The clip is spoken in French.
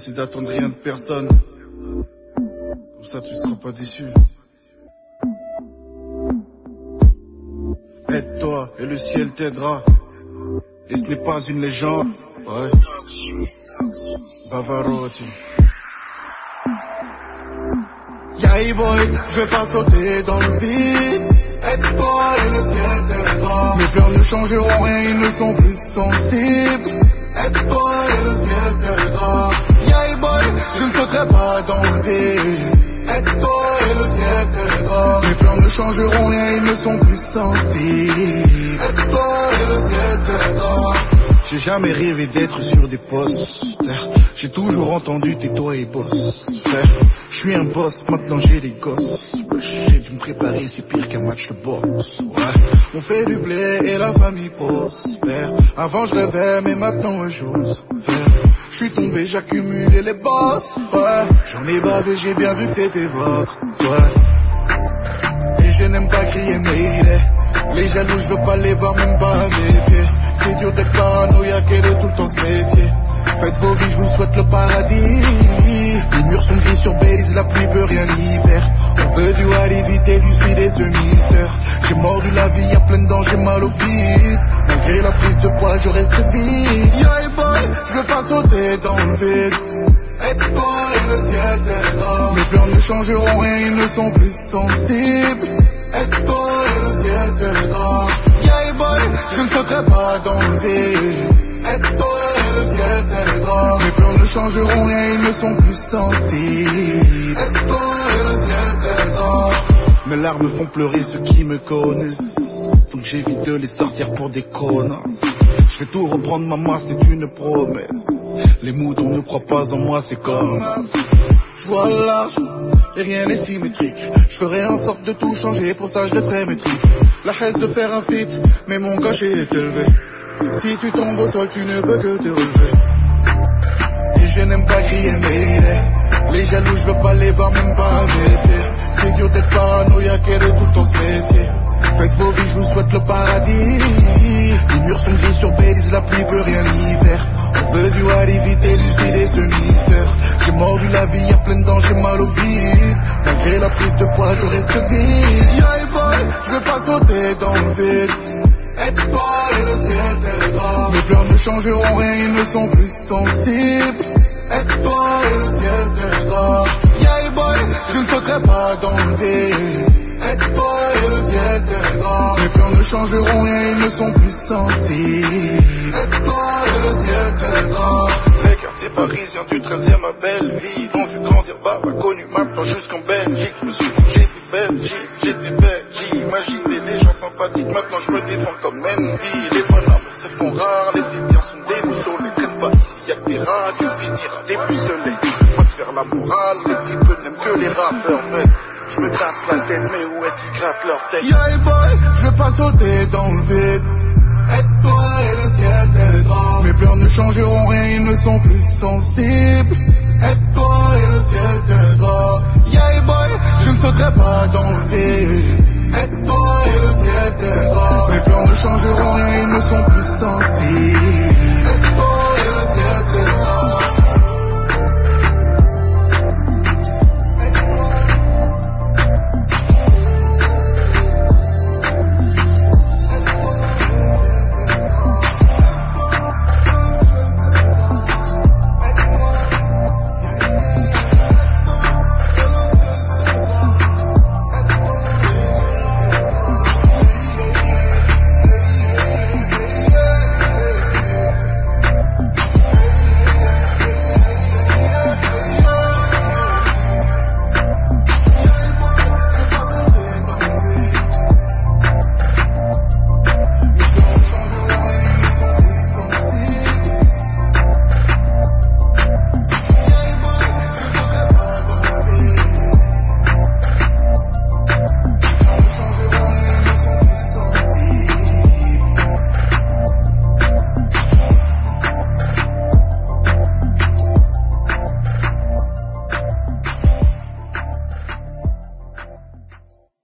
c'est d'attendre rien de personne. Comme ça tu seras pas déçu. Aide-toi et le ciel t'aidera. Et ce n'est pas une légende. Ouais. Bavarotti. Yeah boy, je vais pas sauter dans le vide. Aide-toi et le ciel t'aidera. Mes pleurs ne changeront rien, ils ne sont plus sensibles. Aide-toi et le ciel t'aidera. Yeah boy, je ne sauterai pas dans le vide. Aide-toi et le ciel t'aidera. Mes pleurs ne changeront rien, ils ne sont plus sensibles. Aide-toi et le ciel t'aidera. J'ai jamais rêvé d'être sur des postes. J'ai toujours entendu tais-toi et boss. Frère, je suis un boss, maintenant j'ai des gosses. J'ai dû me préparer, c'est pire qu'un match de boxe. Ouais. On fait du blé et la famille prospère. Avant je rêvais, mais maintenant j'ose. Je suis tombé, j'accumulais les bosses. Ouais. J'en ai bavé, j'ai bien vu que c'était votre. Ouais. Et je n'aime pas crier, mais il est. Les jaloux, je veux pas les voir, même pas à mes pieds. C'est dur d'être paranoïaque et de tout le temps ce métier. Faites vos vies, je vous souhaite le paradis. Les murs sont gris sur Belize, la pluie peut rien y faire. On veut du Wally, vite élucider ce mystère. J'ai mordu la vie, y'a plein de dangers, mal au bide. Malgré la prise de poids, je reste vide. Yeah boy, je veux pas sauter dans le vide. Aide-toi et le ciel t'aidera. Mes pleurs ne changeront rien, ils ne sont plus sensibles. Aide-toi et le ciel t'aidera. Yeah boy, je ne sauterai pas dans le vide. Aide-toi et le ciel t'aidera. Mes pleurs ne changeront rien, ils ne sont plus sensibles. Aide-toi et le ciel t'aidera. Mes larmes font pleurer ceux qui me connaissent. Donc j'évite de les sortir pour des connards. Je vais tout reprendre maman, c'est une promesse. Les moutons ne croient pas en moi, c'est comme je vois large et rien n'est symétrique. Je ferai en sorte de tout changer, pour ça je laisserai mes tripes. La haine de faire un feat, mais mon cachet est élevé. Si tu tombes au sol, tu ne peux que te relever. Et je n'aime pas crier, mais il est. Les jaloux, je veux pas les voir, même pas à mes pieds. C'est dur d'être paranoïaque et de tout le temps ce métier. Faites vos vies, je vous souhaite le paradis. Les murs sont gris sur Belize, la pluie peut rien y faire. On veut du Wally, vite élucider ce mystère. J'ai mordu la vie, y'a plein de dangers, mal au bide. Malgré la prise de poids, je reste vide. Yeah boy, je veux pas sauter dans le vide. Aide-toi et le ciel t'aidera. Mes pleurs ne changeront rien, ils ne sont plus sensibles. Aide-toi et le ciel t'aidera. Yeah boy, je ne sauterai pas dans le vide. Aide-toi et le ciel t'aidera. Mes pleurs ne changeront rien, ils ne sont plus sensibles. Aide-toi et le ciel t'aidera. Les quartiers parisiens du 13e à Belleville ont vu grandir Baba, connu maintenant jusqu'en Belgique. Je me suis dit j'étais Belgique, j'étais Belgique. Imaginez des gens sympathiques, maintenant je me défends comme Mendy. Les bonhommes se font rares, les filles bien sont déboussolées. Traîne pas ici, y'a que des rats, tu finiras dépucelé. Moi de faire la morale, les types n'aiment que les rappeurs bêtes. Je me tape la tête, mais où est-ce qu'ils grattent leur tête? Yeah boy, je veux pas sauter dans le vide. Aide-toi et le ciel t'aidera. Mes pleurs ne changeront rien, ils ne sont plus sensibles.